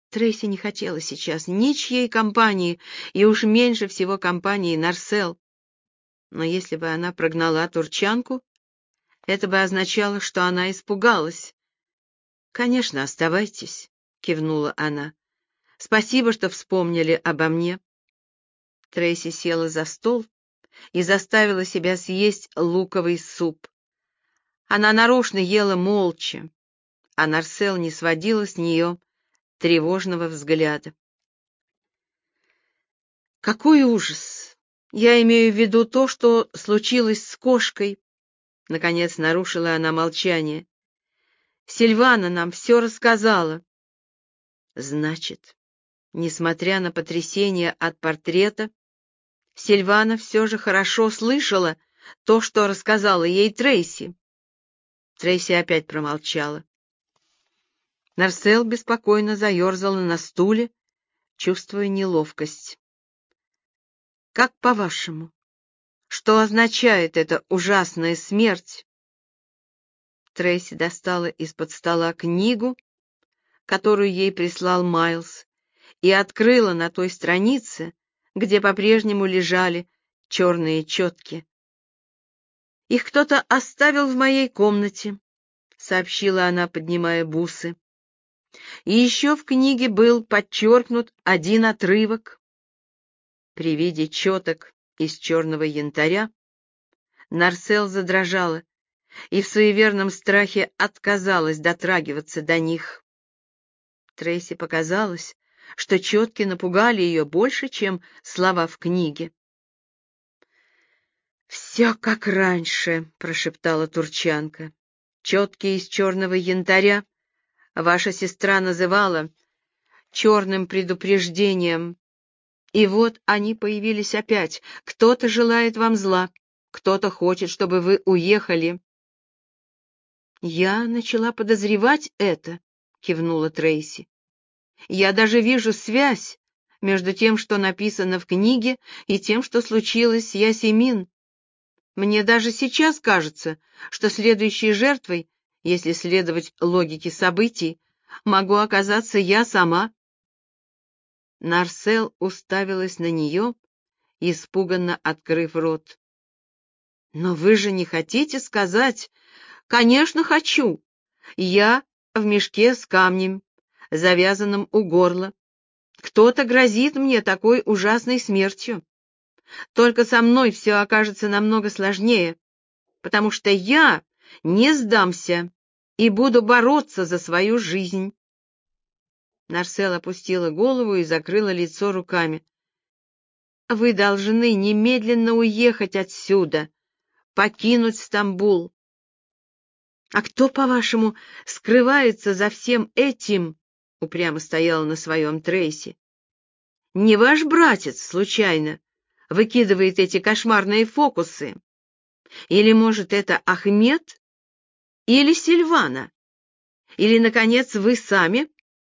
Трейси не хотела сейчас ничьей компании, и уж меньше всего компании Нарсел. Но если бы она прогнала турчанку, это бы означало, что она испугалась. «Конечно, оставайтесь», — кивнула она. «Спасибо, что вспомнили обо мне». Трейси села за стол и заставила себя съесть луковый суп. Она нарочно ела молча, а Нарсел не сводила с нее тревожного взгляда. «Какой ужас! Я имею в виду то, что случилось с кошкой», — наконец нарушила она молчание. «Сильвана нам все рассказала». «Значит, несмотря на потрясение от портрета, Сильвана все же хорошо слышала то, что рассказала ей Трейси». Трейси опять промолчала. Нарсел беспокойно заерзала на стуле, чувствуя неловкость. «Как по-вашему, что означает эта ужасная смерть?» Трейси достала из-под стола книгу, которую ей прислал Майлз, и открыла на той странице, где по-прежнему лежали черные четки. «Их кто-то оставил в моей комнате», — сообщила она, поднимая бусы. «И еще в книге был подчеркнут один отрывок». При виде четок из черного янтаря Нарсел задрожала и в суеверном страхе отказалась дотрагиваться до них. Трейси показалось, что четки напугали ее больше, чем слова в книге. «Все как раньше», — прошептала турчанка. «Четки из черного янтаря ваша сестра называла черным предупреждением. И вот они появились опять. Кто-то желает вам зла, кто-то хочет, чтобы вы уехали». «Я начала подозревать это», — кивнула Трейси. «Я даже вижу связь между тем, что написано в книге, и тем, что случилось с Ясемин. Мне даже сейчас кажется, что следующей жертвой, если следовать логике событий, могу оказаться я сама». Нарсел уставилась на нее, испуганно открыв рот. «Но вы же не хотите сказать...» «Конечно, хочу. Я в мешке с камнем, завязанным у горла. Кто-то грозит мне такой ужасной смертью. Только со мной все окажется намного сложнее, потому что я не сдамся и буду бороться за свою жизнь». Нарсел опустила голову и закрыла лицо руками. «Вы должны немедленно уехать отсюда, покинуть Стамбул». «А кто, по-вашему, скрывается за всем этим?» — упрямо стояла на своем Трейси. «Не ваш братец, случайно, выкидывает эти кошмарные фокусы? Или, может, это Ахмед? Или Сильвана? Или, наконец, вы сами?»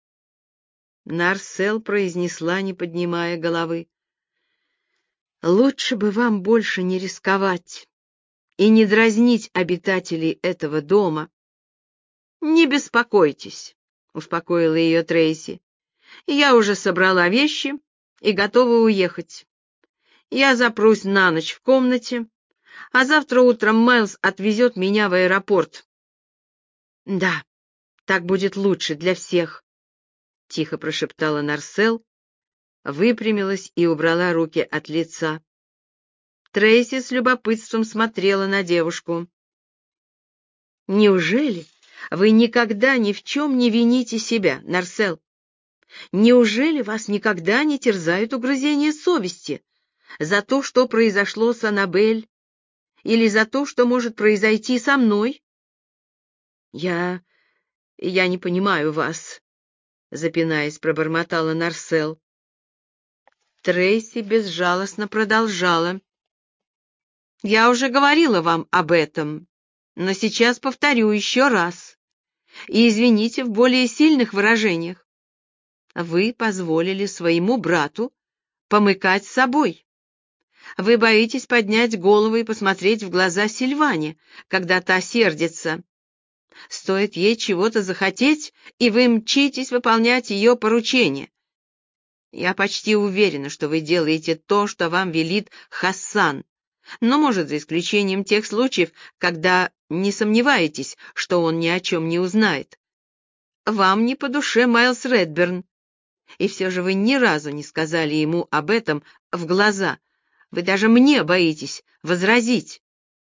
Нарсел произнесла, не поднимая головы. «Лучше бы вам больше не рисковать и не дразнить обитателей этого дома». «Не беспокойтесь», — успокоила ее Трейси. «Я уже собрала вещи и готова уехать. Я запрусь на ночь в комнате, а завтра утром Майлз отвезет меня в аэропорт». «Да, так будет лучше для всех», — тихо прошептала Нарсел, выпрямилась и убрала руки от лица. Трейси с любопытством смотрела на девушку. «Неужели вы никогда ни в чем не вините себя, Нарсел? Неужели вас никогда не терзают угрызения совести за то, что произошло с Аннабель, или за то, что может произойти со мной?» Я не понимаю вас», — запинаясь, пробормотала Нарсел. Трейси безжалостно продолжала. «Я уже говорила вам об этом, но сейчас повторю еще раз. И извините в более сильных выражениях. Вы позволили своему брату помыкать собой. Вы боитесь поднять голову и посмотреть в глаза Сильване, когда та сердится. Стоит ей чего-то захотеть, и вы мчитесь выполнять ее поручение. Я почти уверена, что вы делаете то, что вам велит Хасан, но, может, за исключением тех случаев, когда не сомневаетесь, что он ни о чем не узнает. Вам не по душе Майлз Редберн, и все же вы ни разу не сказали ему об этом в глаза. Вы даже мне боитесь возразить.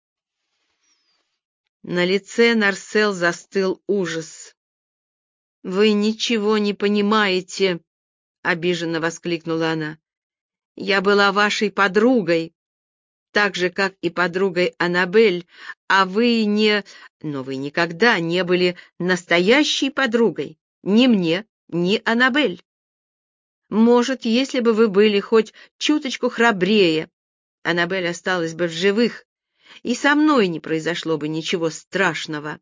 На лице Нарсел застыл ужас. «Вы ничего не понимаете», — обиженно воскликнула она. «Я была вашей подругой, так же, как и подругой Аннабель, а вы не... Но вы никогда не были настоящей подругой, ни мне, ни Аннабель. Может, если бы вы были хоть чуточку храбрее, Аннабель осталась бы в живых, и со мной не произошло бы ничего страшного».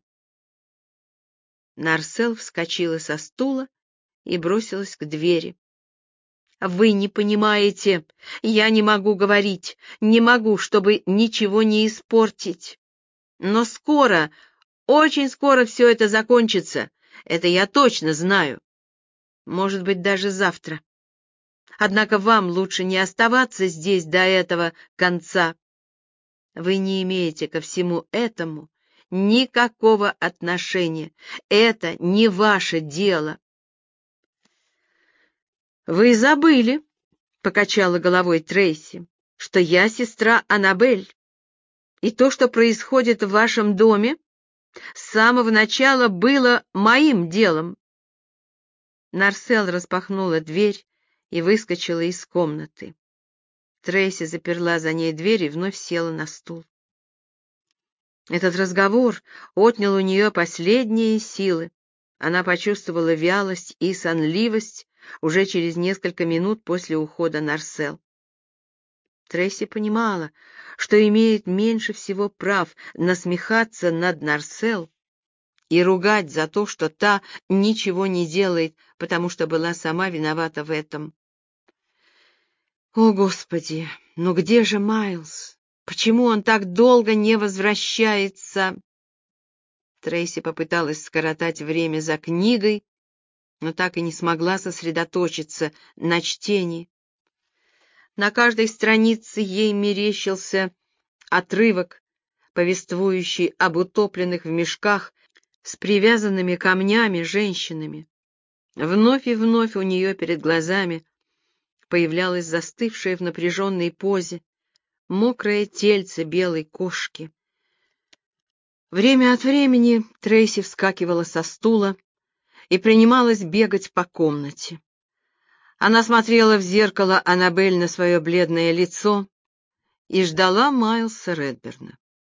Нарсел вскочила со стула и бросилась к двери. «Вы не понимаете, я не могу говорить, не могу, чтобы ничего не испортить. Но скоро, очень скоро все это закончится, это я точно знаю. Может быть, даже завтра. Однако вам лучше не оставаться здесь до этого конца. Вы не имеете ко всему этому никакого отношения. Это не ваше дело». «Вы забыли», — покачала головой Трейси, «что я сестра Аннабель, и то, что происходит в вашем доме, с самого начала было моим делом». Нарсел распахнула дверь и выскочила из комнаты. Трейси заперла за ней дверь и вновь села на стул. Этот разговор отнял у нее последние силы. Она почувствовала вялость и сонливость уже через несколько минут после ухода Нарсел. Трейси понимала, что имеет меньше всего прав насмехаться над Нарсел и ругать за то, что та ничего не делает, потому что была сама виновата в этом. О, Господи, ну где же Майлз? Почему он так долго не возвращается? Трейси попыталась скоротать время за книгой, но так и не смогла сосредоточиться на чтении. На каждой странице ей мерещился отрывок, повествующий об утопленных в мешках с привязанными камнями женщинами. Вновь и вновь у нее перед глазами появлялось застывшее в напряженной позе мокрое тельце белой кошки. Время от времени Трейси вскакивала со стула и принималась бегать по комнате. Она смотрела в зеркало Аннабель на свое бледное лицо и ждала Майлса Редберна.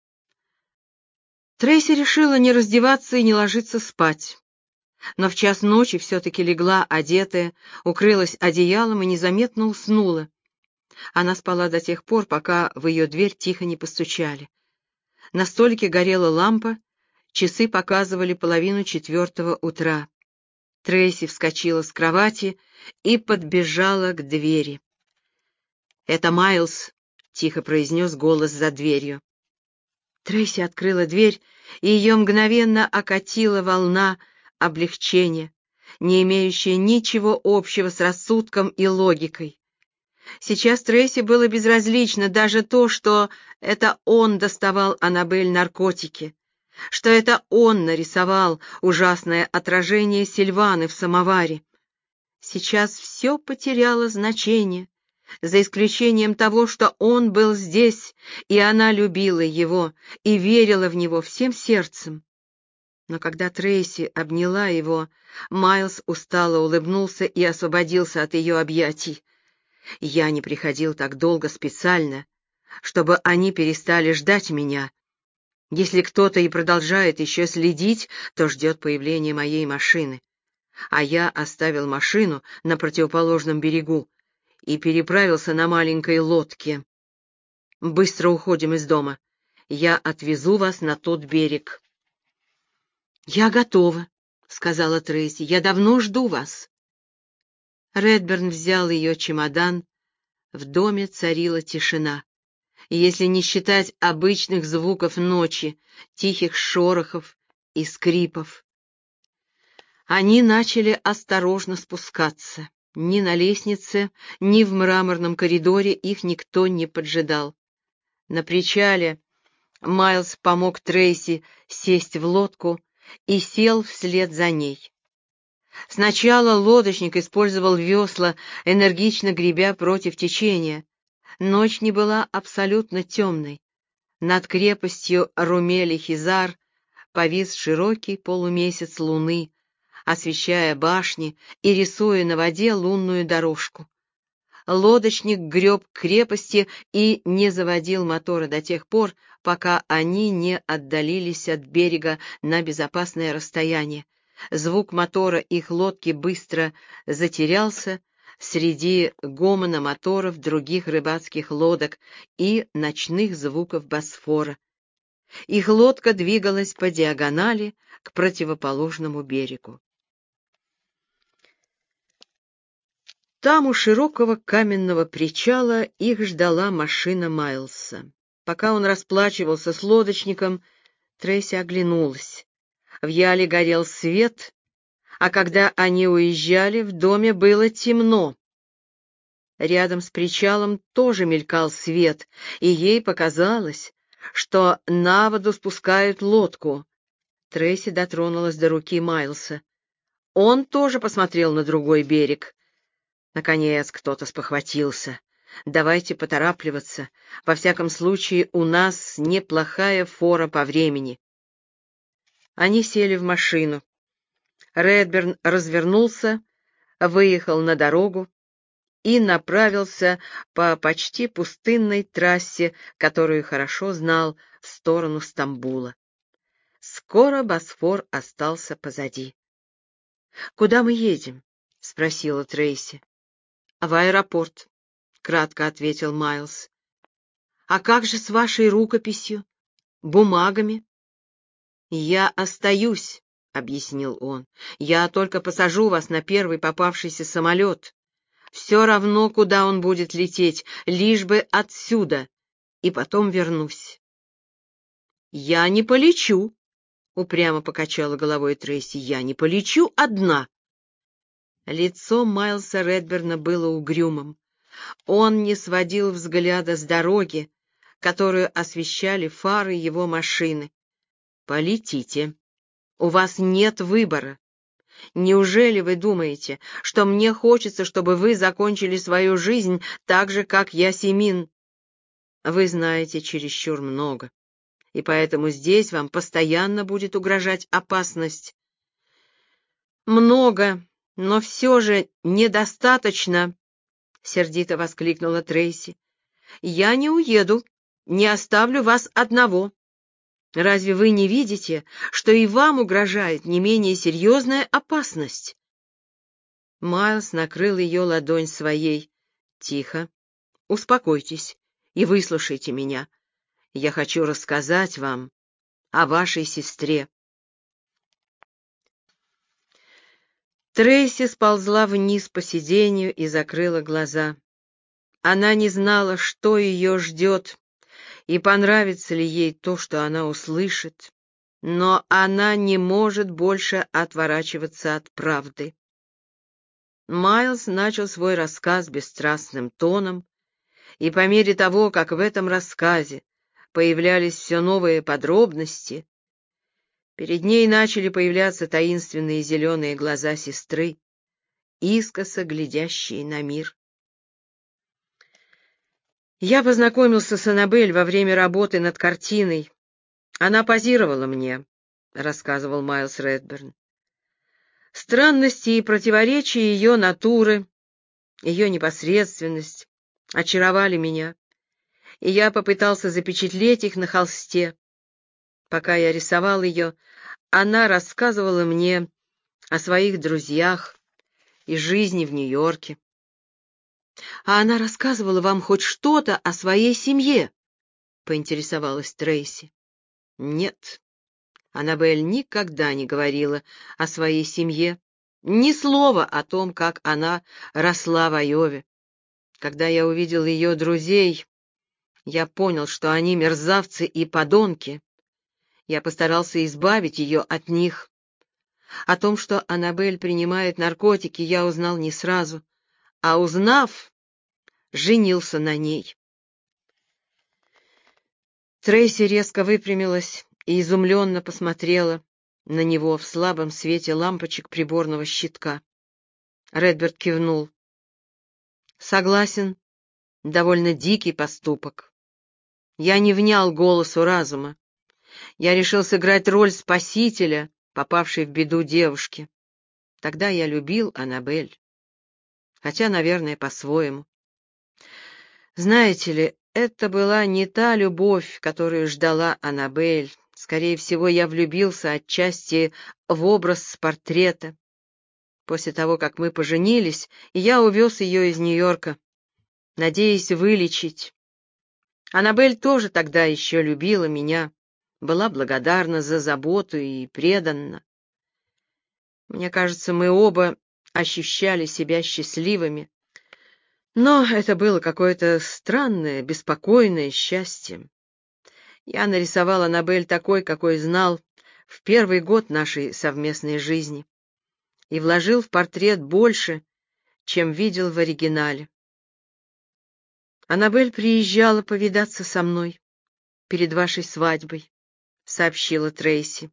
Трейси решила не раздеваться и не ложиться спать, но в час ночи все-таки легла одетая, укрылась одеялом и незаметно уснула. Она спала до тех пор, пока в ее дверь тихо не постучали. На столике горела лампа, часы показывали 3:30 утра. Трейси вскочила с кровати и подбежала к двери. «Это Майлз», — тихо произнес голос за дверью. Трейси открыла дверь, и ее мгновенно окатила волна облегчения, не имеющая ничего общего с рассудком и логикой. Сейчас Трейси было безразлично даже то, что это он доставал Аннабель наркотики, что это он нарисовал ужасное отражение Сильваны в самоваре. Сейчас все потеряло значение, за исключением того, что он был здесь, и она любила его и верила в него всем сердцем. Но когда Трейси обняла его, Майлз устало улыбнулся и освободился от ее объятий. «Я не приходил так долго специально, чтобы они перестали ждать меня. Если кто-то и продолжает еще следить, то ждет появления моей машины. А я оставил машину на противоположном берегу и переправился на маленькой лодке. Быстро уходим из дома. Я отвезу вас на тот берег». «Я готова», — сказала Трейси. «Я давно жду вас». Редберн взял ее чемодан. В доме царила тишина. И если не считать обычных звуков ночи, тихих шорохов и скрипов. Они начали осторожно спускаться. Ни на лестнице, ни в мраморном коридоре их никто не поджидал. На причале Майлз помог Трейси сесть в лодку и сел вслед за ней. Сначала лодочник использовал весла, энергично гребя против течения. Ночь не была абсолютно темной. Над крепостью Румели-Хизар повис широкий полумесяц луны, освещая башни и рисуя на воде лунную дорожку. Лодочник греб к крепости и не заводил мотора до тех пор, пока они не отдалились от берега на безопасное расстояние. Звук мотора их лодки быстро затерялся среди гомона моторов других рыбацких лодок и ночных звуков Босфора. Их лодка двигалась по диагонали к противоположному берегу. Там у широкого каменного причала их ждала машина Майлса. Пока он расплачивался с лодочником, Трейси оглянулась. В яле горел свет, а когда они уезжали, в доме было темно. Рядом с причалом тоже мелькал свет, и ей показалось, что на воду спускают лодку. Трейси дотронулась до руки Майлса. Он тоже посмотрел на другой берег. Наконец кто-то спохватился. Давайте поторапливаться. Во всяком случае, у нас неплохая фора по времени. Они сели в машину. Редберн развернулся, выехал на дорогу и направился по почти пустынной трассе, которую хорошо знал, в сторону Стамбула. Скоро Босфор остался позади. «Куда мы едем?» — спросила Трейси. «В аэропорт», — кратко ответил Майлз. «А как же с вашей рукописью, бумагами?» «Я остаюсь», — объяснил он. «Я только посажу вас на первый попавшийся самолет. Все равно, куда он будет лететь, лишь бы отсюда, и потом вернусь». «Я не полечу», — упрямо покачала головой Трейси. «Я не полечу одна». Лицо Майлса Редберна было угрюмым. Он не сводил взгляда с дороги, которую освещали фары его машины. «Полетите. У вас нет выбора. Неужели вы думаете, что мне хочется, чтобы вы закончили свою жизнь так же, как Ясемин? Вы знаете чересчур много, и поэтому здесь вам постоянно будет угрожать опасность». «Много, но все же недостаточно», — сердито воскликнула Трейси. «Я не уеду, не оставлю вас одного. Разве вы не видите, что и вам угрожает не менее серьезная опасность?» Майлз накрыл ее ладонь своей. «Тихо, успокойтесь и выслушайте меня. Я хочу рассказать вам о вашей сестре». Трейси сползла вниз по сиденью и закрыла глаза. Она не знала, что ее ждет, и понравится ли ей то, что она услышит, но она не может больше отворачиваться от правды. Майлз начал свой рассказ бесстрастным тоном, и по мере того, как в этом рассказе появлялись все новые подробности, перед ней начали появляться таинственные зеленые глаза сестры, искоса глядящие на мир. «Я познакомился с Аннабель во время работы над картиной. Она позировала мне», — рассказывал Майлз Редберн. «Странности и противоречия ее натуры, ее непосредственность очаровали меня, и я попытался запечатлеть их на холсте. Пока я рисовал ее, она рассказывала мне о своих друзьях и жизни в Нью-Йорке». «А она рассказывала вам хоть что-то о своей семье?» — поинтересовалась Трейси. «Нет, Аннабель никогда не говорила о своей семье, ни слова о том, как она росла в Айове. Когда я увидел ее друзей, я понял, что они мерзавцы и подонки. Я постарался избавить ее от них. О том, что Аннабель принимает наркотики, я узнал не сразу, а узнав, женился на ней. Трейси резко выпрямилась и изумленно посмотрела на него в слабом свете лампочек приборного щитка. Редберт кивнул. Согласен, довольно дикий поступок. Я не внял голосу разума. Я решил сыграть роль спасителя, попавшей в беду девушки. Тогда я любил Аннабель. Хотя, наверное, по-своему. Знаете ли, это была не та любовь, которую ждала Аннабель. Скорее всего, я влюбился отчасти в образ с портрета. После того, как мы поженились, я увез ее из Нью-Йорка, надеясь вылечить. Аннабель тоже тогда еще любила меня, была благодарна за заботу и преданна. Мне кажется, мы оба ощущали себя счастливыми, но это было какое-то странное, беспокойное счастье. Я нарисовал Аннабель такой, какой знал в первый год нашей совместной жизни, и вложил в портрет больше, чем видел в оригинале. Аннабель приезжала повидаться со мной перед вашей свадьбой, — сообщила Трейси.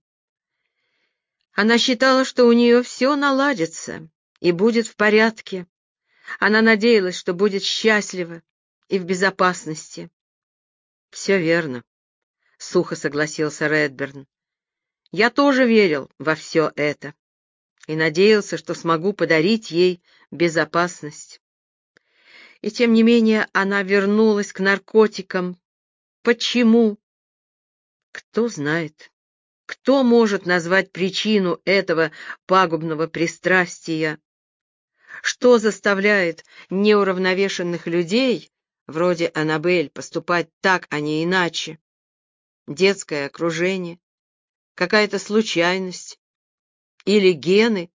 Она считала, что у нее все наладится и будет в порядке. Она надеялась, что будет счастлива и в безопасности. — Все верно, — сухо согласился Редберн. — Я тоже верил во все это и надеялся, что смогу подарить ей безопасность. И тем не менее она вернулась к наркотикам. Почему? Кто знает. Кто может назвать причину этого пагубного пристрастия? Что заставляет неуравновешенных людей, вроде Аннабель, поступать так, а не иначе? Детское окружение? Какая-то случайность? Или гены?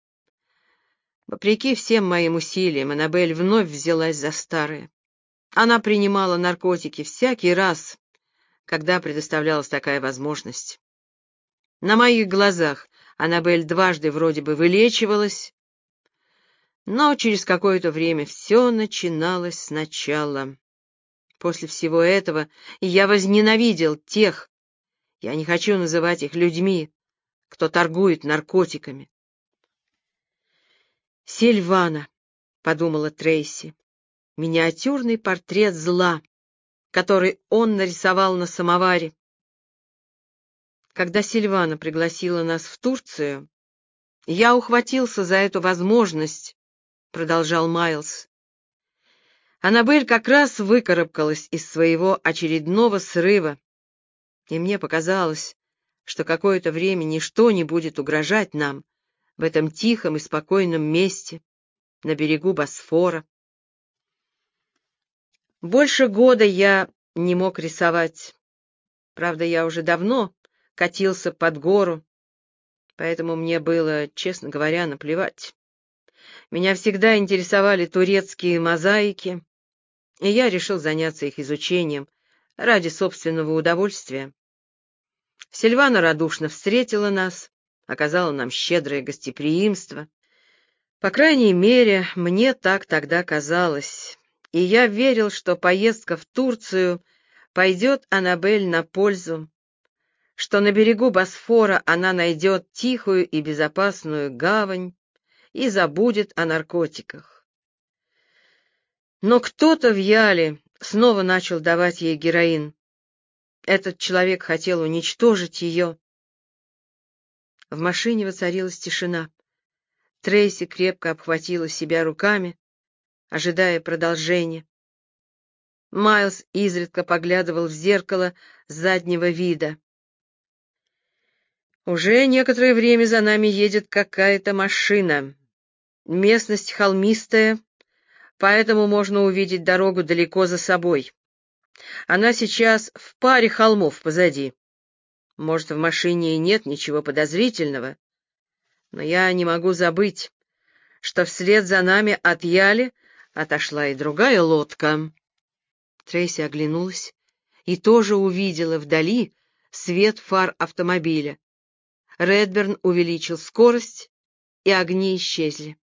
Вопреки всем моим усилиям, Аннабель вновь взялась за старое. Она принимала наркотики всякий раз, когда предоставлялась такая возможность. На моих глазах Аннабель дважды вроде бы вылечивалась, но через какое-то время все начиналось сначала. После всего этого я возненавидел тех, я не хочу называть их людьми, кто торгует наркотиками. «Сильвана», — подумала Трейси, — миниатюрный портрет зла, который он нарисовал на самоваре. Когда Сильвана пригласила нас в Турцию, я ухватился за эту возможность, — продолжал Майлз. Аннабель как раз выкарабкалась из своего очередного срыва, и мне показалось, что какое-то время ничто не будет угрожать нам в этом тихом и спокойном месте на берегу Босфора. Больше года я не мог рисовать. Правда, я уже давно катился под гору, поэтому мне было, честно говоря, наплевать. Меня всегда интересовали турецкие мозаики, и я решил заняться их изучением ради собственного удовольствия. Сильвана радушно встретила нас, оказала нам щедрое гостеприимство. По крайней мере, мне так тогда казалось, и я верил, что поездка в Турцию пойдет Аннабель на пользу, что на берегу Босфора она найдет тихую и безопасную гавань и забудет о наркотиках. Но кто-то в Яле снова начал давать ей героин. Этот человек хотел уничтожить ее. В машине воцарилась тишина. Трейси крепко обхватила себя руками, ожидая продолжения. Майлз изредка поглядывал в зеркало заднего вида. Уже некоторое время за нами едет какая-то машина. Местность холмистая, поэтому можно увидеть дорогу далеко за собой. Она сейчас в паре холмов позади. Может, в машине и нет ничего подозрительного, но я не могу забыть, что вслед за нами от Яли отошла и другая лодка. Трейси оглянулась и тоже увидела вдали свет фар автомобиля. Редберн увеличил скорость, и огни исчезли.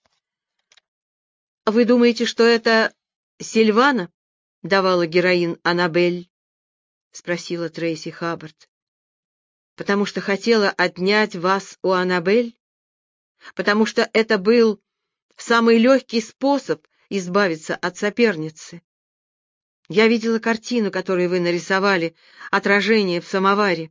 «Вы думаете, что это Сильвана давала героин Аннабель?» — спросила Трейси Хаббард. «Потому что хотела отнять вас у Аннабель? Потому что это был самый легкий способ избавиться от соперницы? Я видела картину, которую вы нарисовали, отражение в самоваре.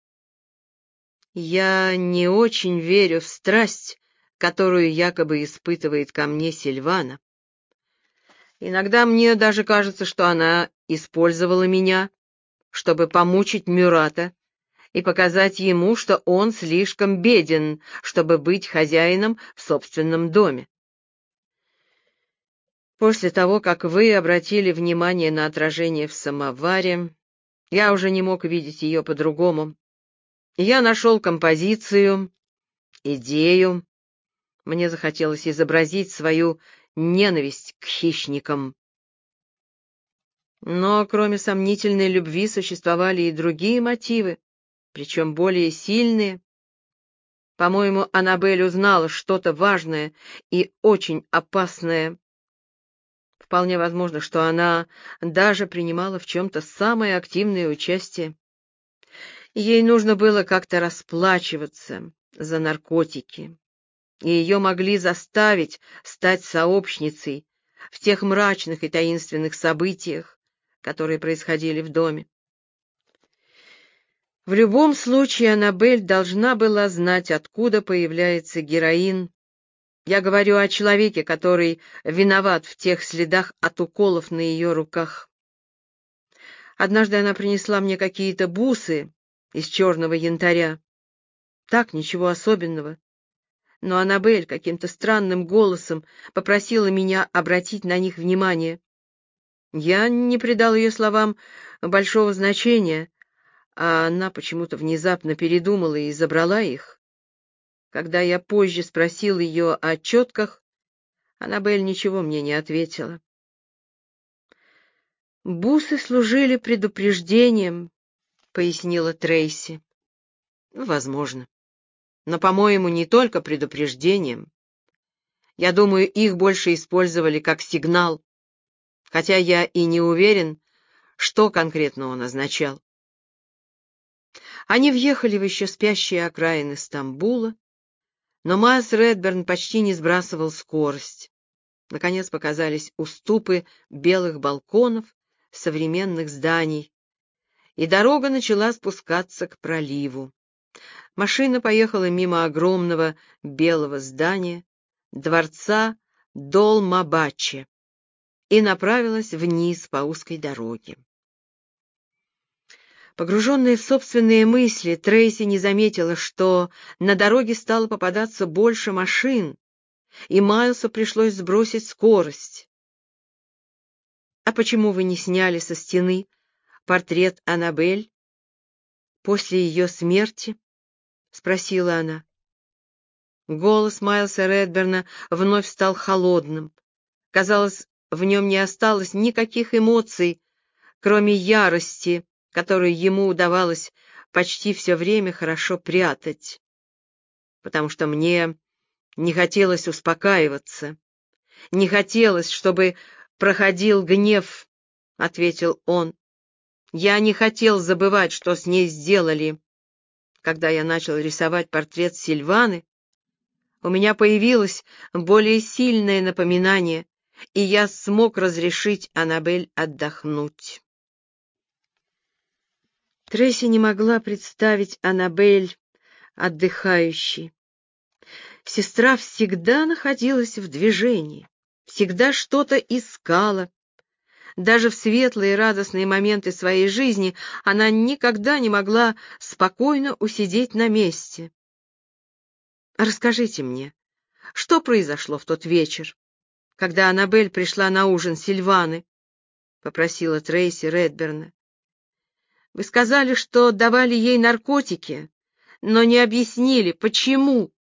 Я не очень верю в страсть, которую якобы испытывает ко мне Сильвана. Иногда мне даже кажется, что она использовала меня, чтобы помучить Мюрата и показать ему, что он слишком беден, чтобы быть хозяином в собственном доме. После того, как вы обратили внимание на отражение в самоваре, я уже не мог видеть ее по-другому. Я нашел композицию, идею. Мне захотелось изобразить свою ненависть к хищникам. Но кроме сомнительной любви существовали и другие мотивы, причем более сильные. По-моему, Аннабель узнала что-то важное и очень опасное. Вполне возможно, что она даже принимала в чем-то самое активное участие. Ей нужно было как-то расплачиваться за наркотики, и ее могли заставить стать сообщницей в тех мрачных и таинственных событиях, которые происходили в доме. В любом случае, Аннабель должна была знать, откуда появляется героин. Я говорю о человеке, который виноват в тех следах от уколов на ее руках. Однажды она принесла мне какие-то бусы из черного янтаря. Так, ничего особенного. Но Аннабель каким-то странным голосом попросила меня обратить на них внимание. Я не придал ее словам большого значения, а она почему-то внезапно передумала и забрала их. Когда я позже спросил ее о четках, Аннабель ничего мне не ответила. «Бусы служили предупреждением», — пояснила Трейси. «Возможно. Но, по-моему, не только предупреждением. Я думаю, их больше использовали как сигнал, хотя я и не уверен, что конкретно он означал». Они въехали в еще спящие окраины Стамбула, но Майлз Редберн почти не сбрасывал скорость. Наконец показались уступы белых балконов современных зданий, и дорога начала спускаться к проливу. Машина поехала мимо огромного белого здания, дворца Долмабаче, и направилась вниз по узкой дороге. Погруженная в собственные мысли, Трейси не заметила, что на дороге стало попадаться больше машин, и Майлсу пришлось сбросить скорость. «А почему вы не сняли со стены портрет Аннабель после ее смерти?» — спросила она. Голос Майлса Редберна вновь стал холодным. Казалось, в нем не осталось никаких эмоций, кроме ярости, которую ему удавалось почти все время хорошо прятать. «Потому что мне не хотелось успокаиваться, не хотелось, чтобы проходил гнев», — ответил он. «Я не хотел забывать, что с ней сделали. Когда я начал рисовать портрет Сильваны, у меня появилось более сильное напоминание, и я смог разрешить Аннабель отдохнуть». Трейси не могла представить Аннабель отдыхающей. Сестра всегда находилась в движении, всегда что-то искала. Даже в светлые и радостные моменты своей жизни она никогда не могла спокойно усидеть на месте. «Расскажите мне, что произошло в тот вечер, когда Аннабель пришла на ужин Сильваны?» — попросила Трейси Редберна. «Вы сказали, что давали ей наркотики, но не объяснили, почему».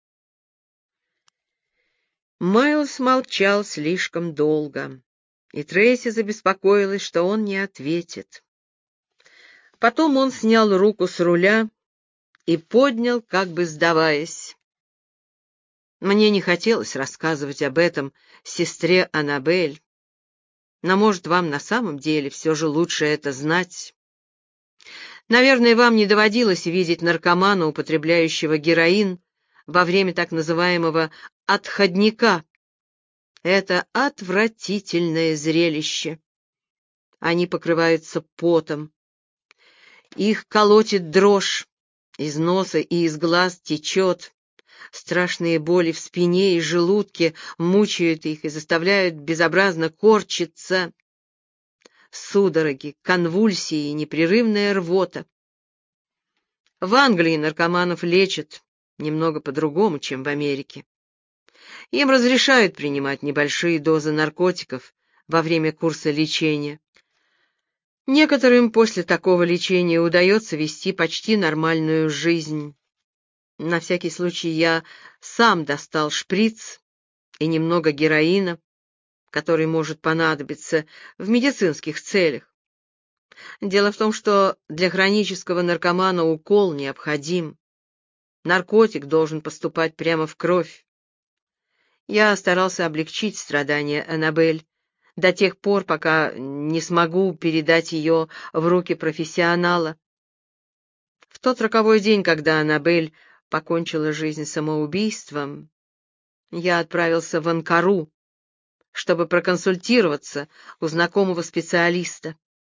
Майлз молчал слишком долго, и Трейси забеспокоилась, что он не ответит. Потом он снял руку с руля и поднял, как бы сдаваясь. Мне не хотелось рассказывать об этом сестре Аннабель, но, может, вам на самом деле все же лучше это знать. Наверное, вам не доводилось видеть наркомана, употребляющего героин, во время так называемого «отходника». Это отвратительное зрелище. Они покрываются потом. Их колотит дрожь, из носа и из глаз течет. Страшные боли в спине и желудке мучают их и заставляют безобразно корчиться. Судороги, конвульсии и непрерывная рвота. В Англии наркоманов лечат немного по-другому, чем в Америке. Им разрешают принимать небольшие дозы наркотиков во время курса лечения. Некоторым после такого лечения удается вести почти нормальную жизнь. На всякий случай я сам достал шприц и немного героина, который может понадобиться в медицинских целях. Дело в том, что для хронического наркомана укол необходим. Наркотик должен поступать прямо в кровь. Я старался облегчить страдания Аннабель до тех пор, пока не смогу передать ее в руки профессионала. В тот роковой день, когда Аннабель покончила жизнь самоубийством, я отправился в Анкару, чтобы проконсультироваться у знакомого специалиста.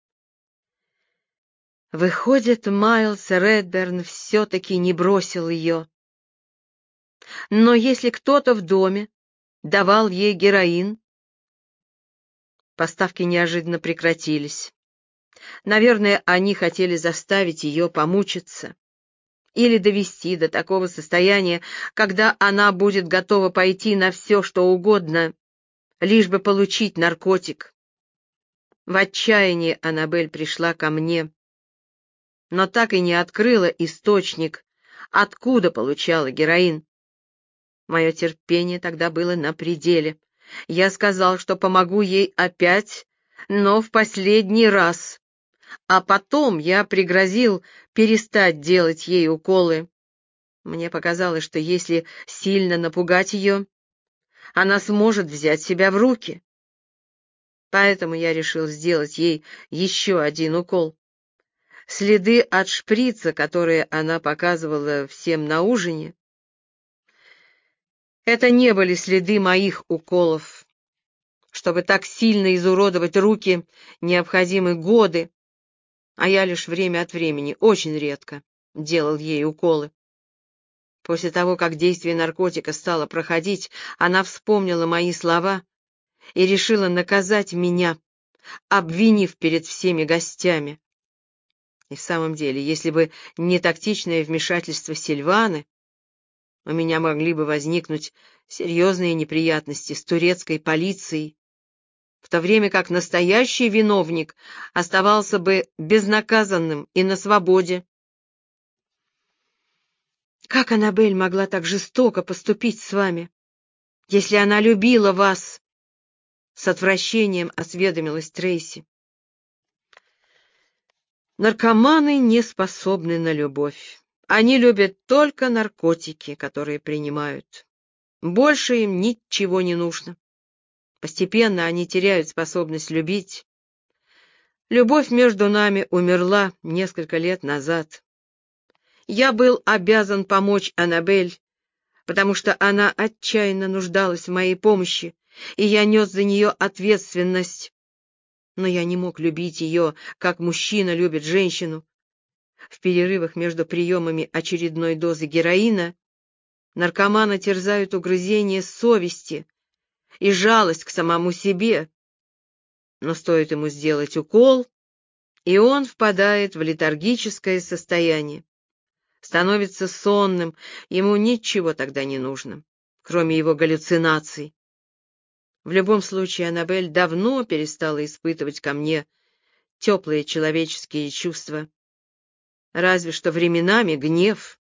Выходит, Майлз Редберн все-таки не бросил ее. Но если кто-то в доме давал ей героин, поставки неожиданно прекратились. Наверное, они хотели заставить ее помучиться или довести до такого состояния, когда она будет готова пойти на все, что угодно, лишь бы получить наркотик. В отчаянии Аннабель пришла ко мне, но так и не открыла источник, откуда получала героин. Мое терпение тогда было на пределе. Я сказал, что помогу ей опять, но в последний раз. А потом я пригрозил перестать делать ей уколы. Мне показалось, что если сильно напугать ее, она сможет взять себя в руки. Поэтому я решил сделать ей еще один укол. Следы от шприца, которые она показывала всем на ужине, это не были следы моих уколов. Чтобы так сильно изуродовать руки, необходимы годы, а я лишь время от времени, очень редко, делал ей уколы. После того, как действие наркотика стало проходить, она вспомнила мои слова и решила наказать меня, обвинив перед всеми гостями. И в самом деле, если бы не тактичное вмешательство Сильваны, у меня могли бы возникнуть серьезные неприятности с турецкой полицией, в то время как настоящий виновник оставался бы безнаказанным и на свободе. Как Аннабель могла так жестоко поступить с вами, если она любила вас? С отвращением осведомилась Трейси. Наркоманы не способны на любовь. Они любят только наркотики, которые принимают. Больше им ничего не нужно. Постепенно они теряют способность любить. Любовь между нами умерла несколько лет назад. Я был обязан помочь Аннабель, потому что она отчаянно нуждалась в моей помощи, и я нес за нее ответственность. Но я не мог любить ее, как мужчина любит женщину. В перерывах между приемами очередной дозы героина наркомана терзают угрызения совести и жалость к самому себе. Но стоит ему сделать укол, и он впадает в летаргическое состояние. Становится сонным, ему ничего тогда не нужно, кроме его галлюцинаций. В любом случае, Аннабель давно перестала испытывать ко мне теплые человеческие чувства. Разве что временами гнев.